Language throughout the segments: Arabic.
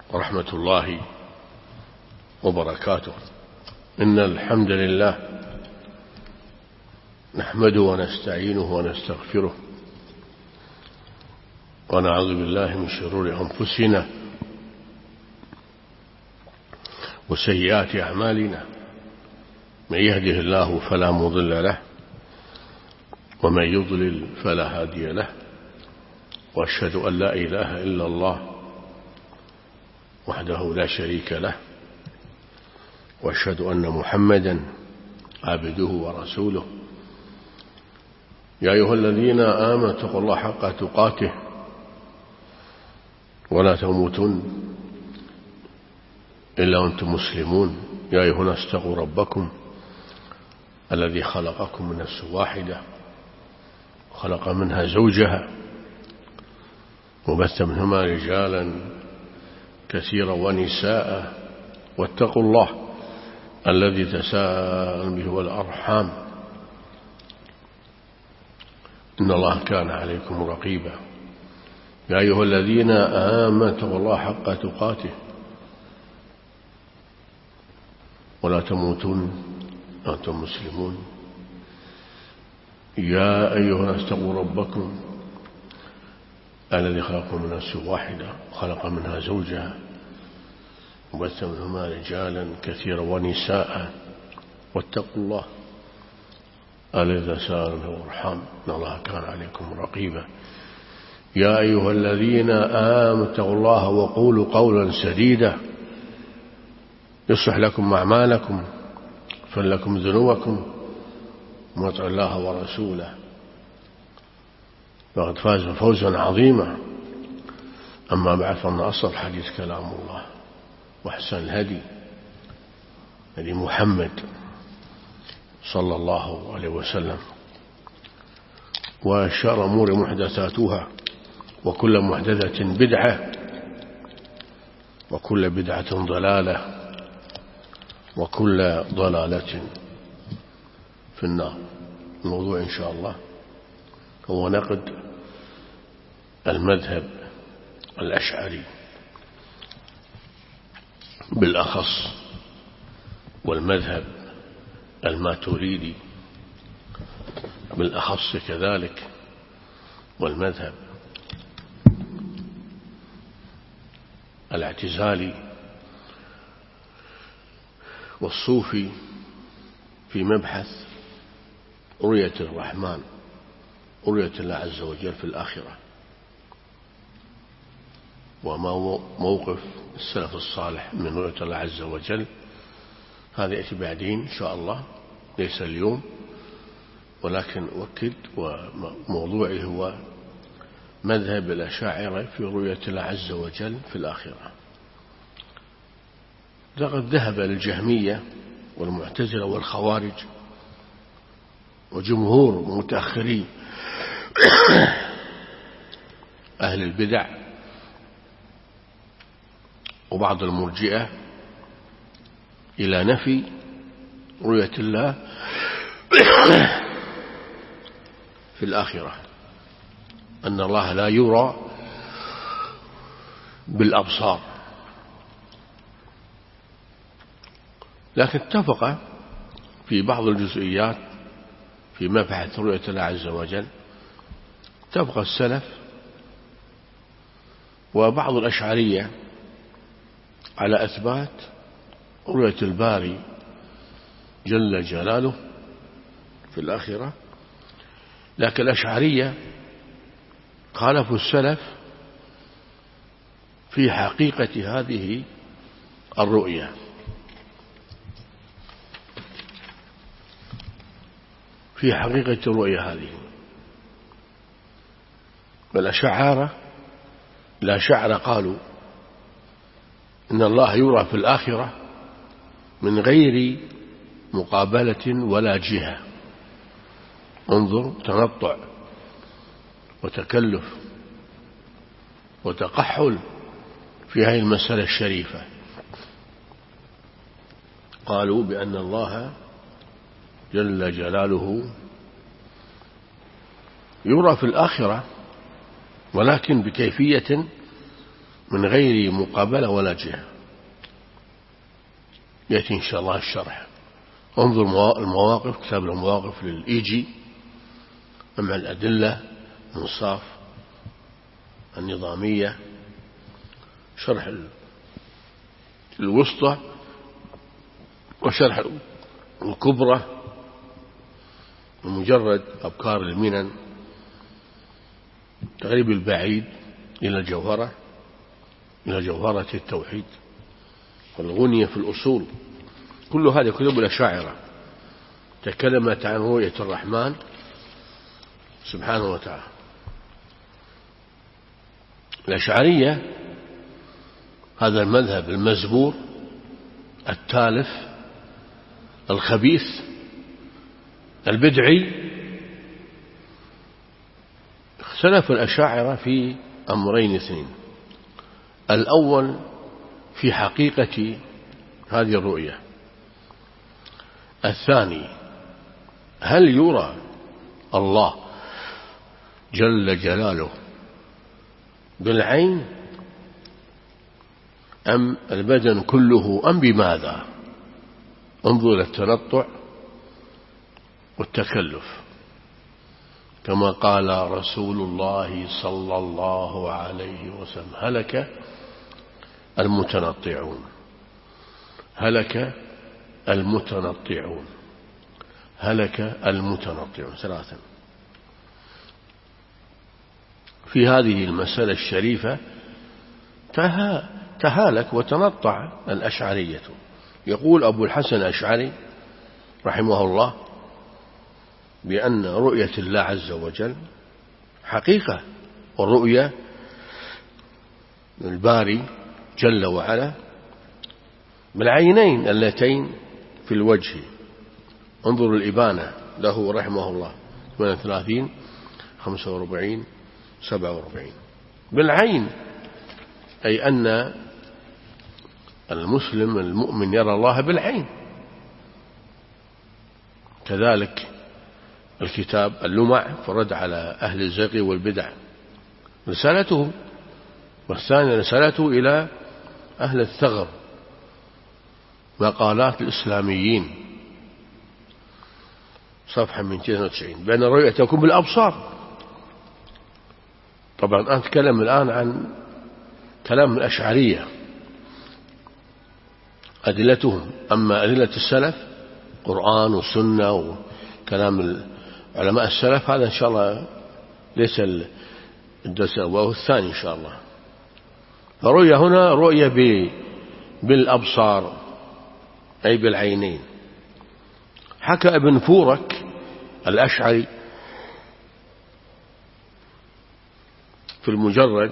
ورحمة الله وبركاته. إن الحمد لله نحمده ونستعينه ونستغفره ونعوذ بالله من شرور أنفسنا وسيئات أعمالنا، من يهده الله فلا مضل له ومن يضلل فلا هادي له، وأشهد أن لا إله إلا الله وحده لا شريك له، وأشهد أن محمدا عبده ورسوله. يا أيها الذين آمنوا اتقوا الله حق تقاته ولا تموتن إلا وأنتم مسلمون. يا أيها الناس اتقوا ربكم الذي خلقكم من نفس واحدة وخلق منها زوجها وبث منهما رجالا كثيرا ونساء، واتقوا الله الذي تساءلون به والأرحام إن الله كان عليكم رقيبا. يا أيها الذين آمنوا اتقوا الله حق تقاته ولا تموتن وأنتم مسلمون. يا أيها الناس اتقوا ربكم الذي خلقكم من نفس واحدة وخلق منها زوجها وبث منهما رجالا كثيرا ونساء، واتقوا الله الذي تساءلون به والأرحام إن الله كان عليكم رقيبا. يا أيها الذين آمنوا اتقوا الله وقولوا قولا سديدا يصلح لكم أعمالكم ويغفر لكم ذنوبكم، ومن يطع الله ورسوله فقد فاز فوزا عظيما. أما بعد، فإن أصل الحديث كلام الله، وأحسن الهدي هدي محمد صلى الله عليه وسلم، وشر الأمور محدثاتها، وكل محدثة بدعة، وكل بدعة ضلالة، وكل ضلالة في النار. الموضوع إن شاء الله هو نقد المذهب الأشعري بالأخص، والمذهب الماتريدي بالأخص كذلك، والمذهب الاعتزالي والصوفي في مبحث رؤية الرحمن، رؤية الله عز وجل في الآخرة، وما موقف السلف الصالح من رؤية الله عز وجل. هذا يأتي بعدين إن شاء الله، ليس اليوم، ولكن أؤكد وموضوعي هو مذهب الأشاعرة في رؤية الله عز وجل في الآخرة. لقد ذهب الجهمية والمعتزلة والخوارج وجمهور متأخري أهل البدع وبعض المرجئة إلى نفي رؤية الله في الآخرة، أن الله لا يرى بالأبصار. لكن اتفق في بعض الجزئيات في مبحث رؤية الله عز وجل، اتفق السلف وبعض الأشعرية على إثبات رؤية الباري جل جلاله في الآخرة. لكن الأشعرية خالفوا السلف في حقيقة هذه الرؤية. في حقيقة الرؤية هذه، والأشاعرة قالوا إن الله يرى في الآخرة من غير مقابلة ولا جهة. انظر، تنطع وتكلف وتقحل في هذه المسألة الشريفة. قالوا بأن الله جل جلاله يرى في الآخرة، ولكن بكيفية من غير مقابلة ولا جهة. يأتي إن شاء الله الشرح. انظر المواقف، كتاب المواقف للإيجي مع الأدلة، منصاف النظامية، شرح الوسطى، وشرح الكبرى، ومجرد أبكار المنن، تغريب البعيد إلى الجوهرة، إلى جوهرة التوحيد، والغنية في الأصول. كل هذه كتب الأشاعرة تكلمت عن رؤية الرحمن سبحانه وتعالى. الأشعرية هذا المذهب المزبور التالف الخبيث البدعي، اختلف الأشاعرة في أمرين اثنين: الأول في حقيقة هذه الرؤية، الثاني هل يرى الله جل جلاله بالعين أم البدن كله أم بماذا؟ انظر إلى التنطع والتكلف، كما قال رسول الله صلى الله عليه وسلم: هلك المتنطعون، هلك المتنطعون، هلك المتنطعون، ثلاثا. في هذه المسألة الشريفة تهالك وتنطع الأشعرية. يقول أبو الحسن الأشعري رحمه الله بأن رؤية الله عز وجل حقيقة، والرؤية الباري جل وعلا بالعينين اللتين في الوجه. انظر الإبانة له رحمه الله 38 45 47 بالعين، أي أن المسلم المؤمن يرى الله بالعين. كذلك الكتاب اللمع في الرد على أهل الزيغ والبدع رسالته، والثانية رسالته إلى أهل الثغر، مقالات الإسلاميين صفحة 292، بأن الرؤية تكون بالأبصار. طبعا أنا أتكلم الآن عن كلام الأشعرية أدلتهم، أما أدلة السلف قرآن وسنة وكلام علماء السلف هذا إن شاء الله ليس الدرس الأول الثاني إن شاء الله. فرؤية هنا رؤية بالأبصار أي بالعينين. حكى ابن فورك الأشعري في المجرد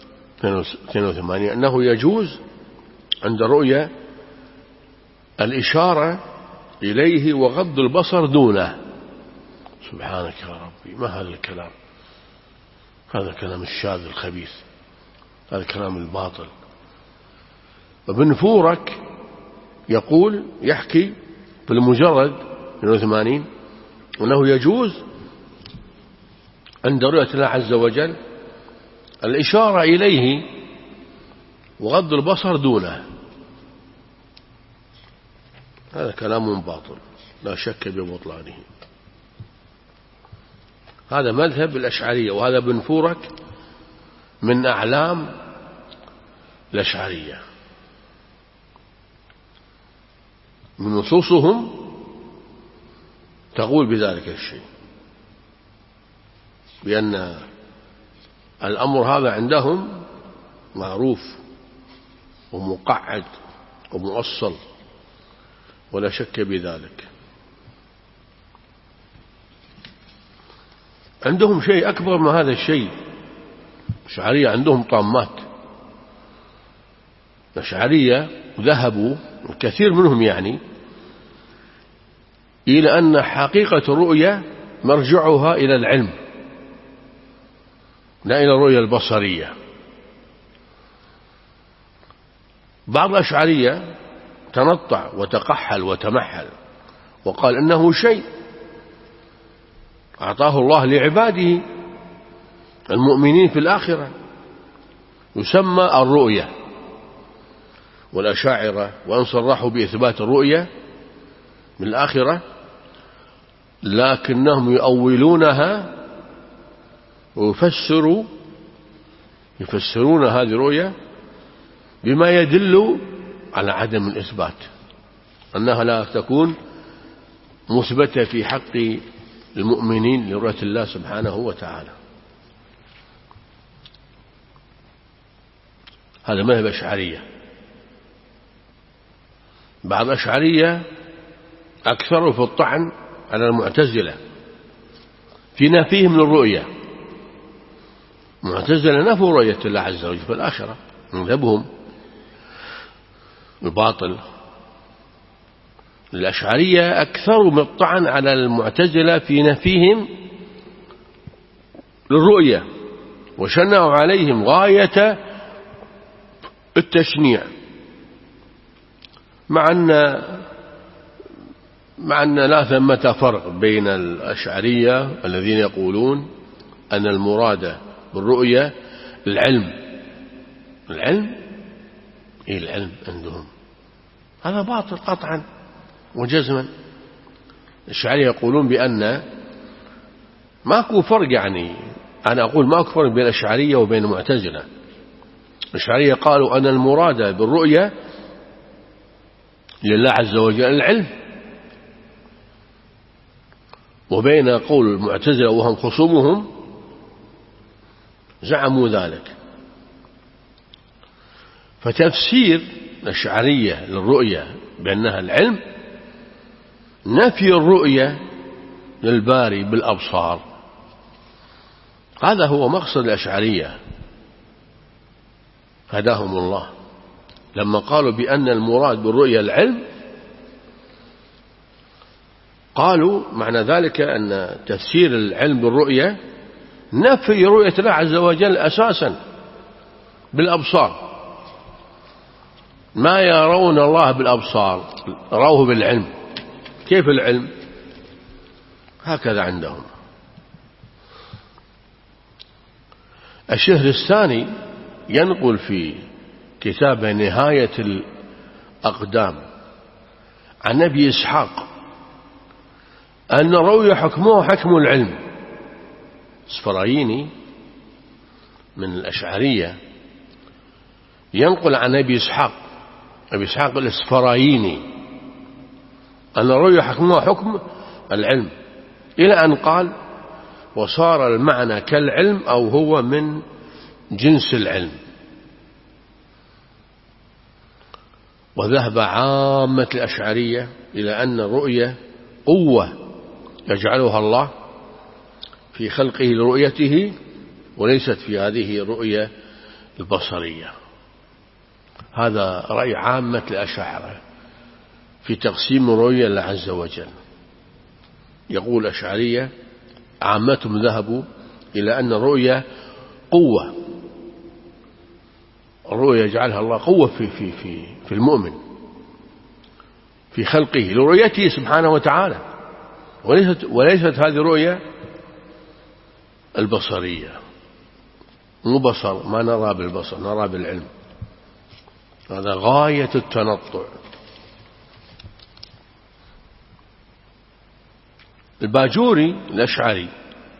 82 أنه يجوز عند رؤية الإشارة إليه وغض البصر دونه. سبحانك يا ربي، ما هذا الكلام؟ هذا كلام الشاذ الخبيث، هذا كلام الباطل. ابن فورك يقول يحكي في المجرد 82 أنه يجوز عند رؤية الله عز وجل الإشارة إليه وغض البصر دونه. هذا كلام باطل لا شك ببطلانه. هذا مذهب الأشعرية، وهذا ابن فورك من أعلام الأشعرية، من نصوصهم تقول بذلك الشيء، بأن الأمر هذا عندهم معروف ومقعد ومؤصل ولا شك بذلك. عندهم شيء أكبر من هذا الشيء. الأشعرية عندهم طامات. الأشعرية ذهبوا الكثير منهم يعني إلى أن حقيقة الرؤية مرجعها إلى العلم لا إلى الرؤية البصرية. بعض الأشعرية تنطع وتقحل وتمحل وقال إنه شيء أعطاه الله لعباده المؤمنين في الآخرة، يسمى الرؤية. والأشاعرة وأن صرحوا بإثبات الرؤية من الآخرة، لكنهم يؤولونها ويفسرون هذه الرؤية بما يدل على عدم الإثبات، أنها لا تكون مثبتة في حق المؤمنين لرؤية الله سبحانه وتعالى. هذا مذهب أشعرية. بعض الأشعرية أكثروا في الطعن على المعتزلة في نفيهم للرؤية. المعتزلة نفوا رؤية الله عز وجل في الآخرة، مذهبهم الباطل. الأشعرية أكثروا من الطعن على المعتزلة في نفيهم للرؤية، وشنعوا عليهم غاية التشنيع، مع أن لا ثمة فرق بين الأشعرية الذين يقولون أن المراد بالرؤية العلم. إيه العلم عندهم؟ هذا باطل قطعا وجزما. الأشعرية يقولون بأن ماكو فرق، يعني أنا أقول ماكو فرق بين الأشعرية وبين المعتزلة. الأشعرية قالوا أن المراد بالرؤية لله عز وجل العلم، وبين قول المعتزلة وهم خصومهم زعموا ذلك. فتفسير الأشعرية للرؤية بأنها العلم نفي الرؤية للباري بالأبصار. هذا هو مقصد الأشعرية هداهم الله، لما قالوا بأن المراد بالرؤية العلم، قالوا معنى ذلك أن تفسير العلم بالرؤية نفي رؤية الله عز وجل أساسا بالأبصار. ما يرون الله بالأبصار، روه بالعلم. كيف العلم؟ هكذا عندهم. الشهرستاني ينقل في كتاب نهاية الأقدام عن أبي إسحاق أن الرؤيا حكمه حكم العلم. السفرايني من الأشعرية ينقل عن أبي إسحاق السفرايني أن الرؤيا حكمه حكم العلم، إلى أن قال وصار المعنى كالعلم أو هو من جنس العلم. وذهب عامة الأشعرية إلى أن الرؤية قوة يجعلها الله في خلقه لرؤيته، وليست في هذه الرؤية البصرية. هذا رأي عامة الأشاعرة في تقسيم الرؤية لله عز وجل. يقول الأشعرية عامتهم ذهبوا إلى أن الرؤية قوة، الرؤية يجعلها الله قوة في المؤمن في خلقه لرؤيته سبحانه وتعالى، وليست هذه الرؤية البصرية. مو بصر، ما نرى بالبصر، نرى بالعلم. هذا غاية التنطع. الباجوري الأشعري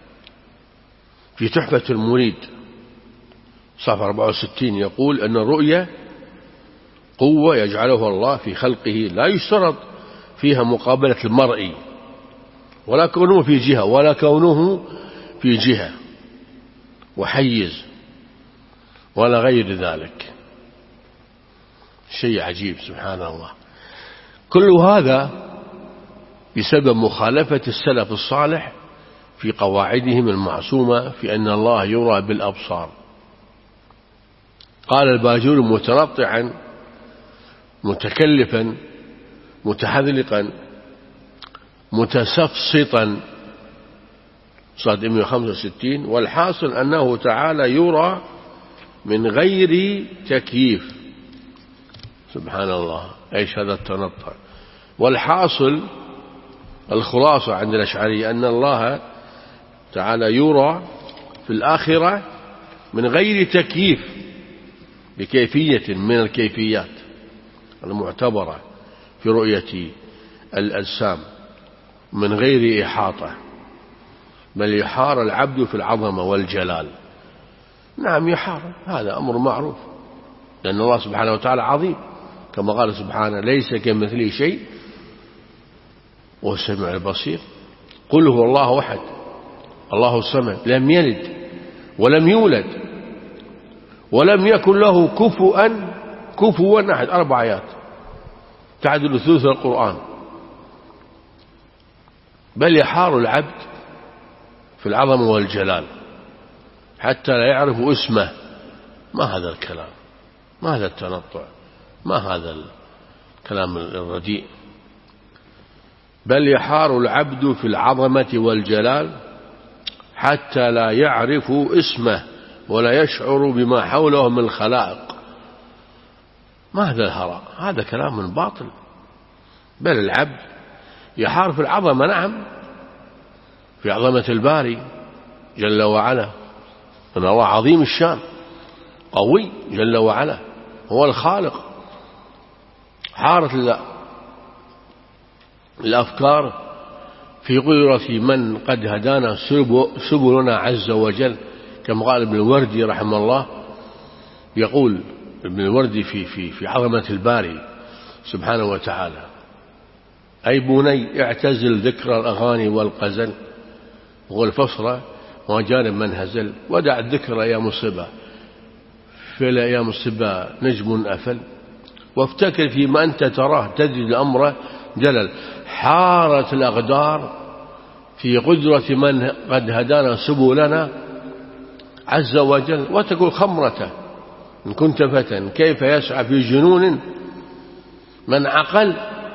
في تحفة المريد صفحة 64 يقول أن الرؤية قوة يجعلها الله في خلقه، لا يشترط فيها مقابلة المرئي ولا كونه في جهة ولا كونه في جهة وحيز ولا غير ذلك. شيء عجيب سبحان الله. كل هذا بسبب مخالفة السلف الصالح في قواعدهم المعصومة في أن الله يرى بالأبصار. قال الباجوري متنطعا متكلفا متحذلقا متسفسطا صاد 165، والحاصل أنه تعالى يرى من غير تكييف. سبحان الله، ايش هذا التنطع. والحاصل الخلاصة عند الأشعري أن الله تعالى يرى في الآخرة من غير تكييف، بكيفية من الكيفيات المعتبرة في رؤية الأجسام من غير إحاطة، بل يحار العبد في العظمة والجلال. نعم يحار، هذا أمر معروف، لأن الله سبحانه وتعالى عظيم، كما قال سبحانه ليس كمثله شيء وهو السميع البصير. قل هو الله أحد الله الصمد لم يلد ولم يولد ولم يكن له كفوا أحد. 4 آيات تعدل ثلث القرآن. بل يحار العبد في العظمة والجلال حتى لا يعرف اسمه. ما هذا الكلام، ما هذا التنطع، ما هذا الكلام الرديء. بل يحار العبد في العظمة والجلال حتى لا يعرف اسمه ولا يشعر بما حوله من الخلائق. ما هذا الهراء، هذا كلام باطل. بل العبد يحار في العظمة، نعم، في عظمة الباري جل وعلا، أن الله عظيم الشان قوي جل وعلا، هو الخالق. حارت الأفكار في قدرة من قد هدانا سبلنا عز وجل، كما قال ابن الوردي رحمه الله. يقول ابن الوردي في عظمة الباري سبحانه وتعالى: أي بني اعتزل ذكر الأغاني والغزل والفصل وجانب من هزل، ودع الذكر يا مصبا فلا يا مصبا نجم أفل، وافتكر فيما أنت تراه تجد الأمر جلل. حارت الأقدار في قدرة من قد هدانا سبلنا عز وجل، وتقول خمرته إن كنت فتى كيف يسعى في جنون من عقل.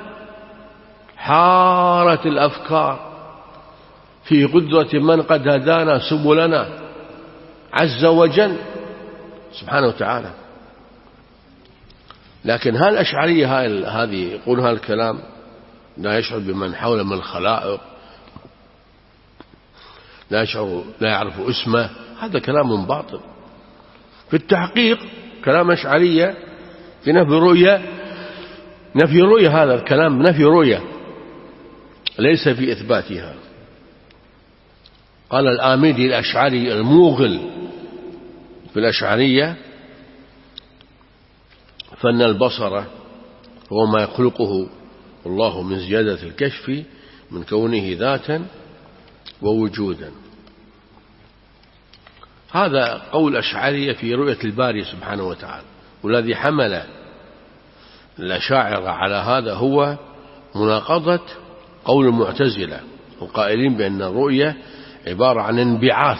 حارت الأفكار في قدرة من قد هدانا سبلنا عز وجل سبحانه وتعالى. لكن هل الأشعرية هذه يقول هذا الكلام لا يشعر بمن حوله من الخلائق، لا يعرف اسمه؟ هذا كلام باطل. في التحقيق كلام أشعرية في نفي رؤية، هذا الكلام نفي رؤية ليس في إثباتها. قال الآمدي الأشعري الموغل في الأشعرية: فإن البصر هو ما يخلقه الله من زيادة الكشف من كونه ذاتا ووجودا. هذا قول أشعرية في رؤية الباري سبحانه وتعالى، والذي حمل الأشاعرة على هذا هو مناقضة قول المعتزلة القائلين بأن الرؤية عبارة عن انبعاث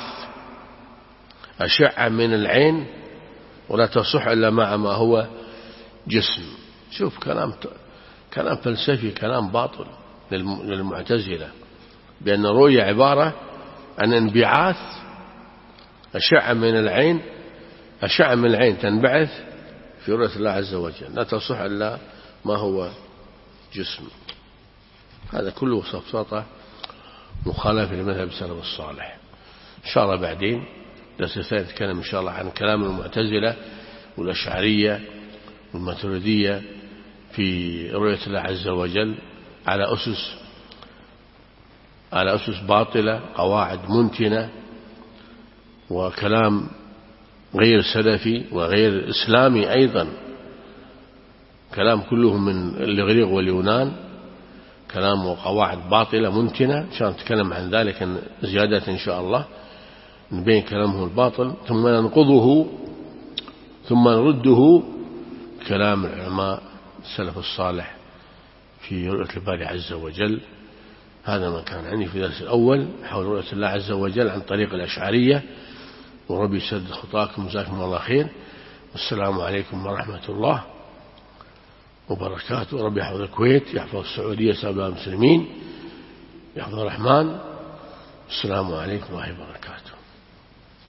أشعة من العين ولا تصح إلا مع ما هو جسم. شوف كلام فلسفي، كلام باطل للمعتزلة، بأن الرؤية عبارة عن انبعاث أشعة من العين تنبعث في رؤية الله عز وجل، لا تصح إلا ما هو جسم. هذا كله سفسطة مخالفة لمذهب السلف الصالح. إن شاء الله بعدين درس نتكلم إن شاء الله عن كلام المعتزلة والأشعرية والماتريدية في رؤية الله عز وجل على أسس باطلة، قواعد منتنة، وكلام غير سلفي وغير إسلامي أيضا، كلام كله من الإغريق واليونان، كلام وقواعد باطلة منتنة. إن شاء الله نتكلم عن ذلك زيادة إن شاء الله، نبين كلامه الباطل ثم ننقضه ثم نرده كلام العلماء السلف الصالح في رؤية الباري عز وجل. هذا ما كان عندي في الدرس الأول حول رؤية الله عز وجل عن طريق الأشعرية، وربي يسدد خطاكم وجزاكم الله خير. والسلام عليكم ورحمة الله وبركاته. ربي يحفظ الكويت، يحفظ السعودية، سائر المسلمين، يحفظ الرحمن. السلام عليكم ورحمة الله وبركاته.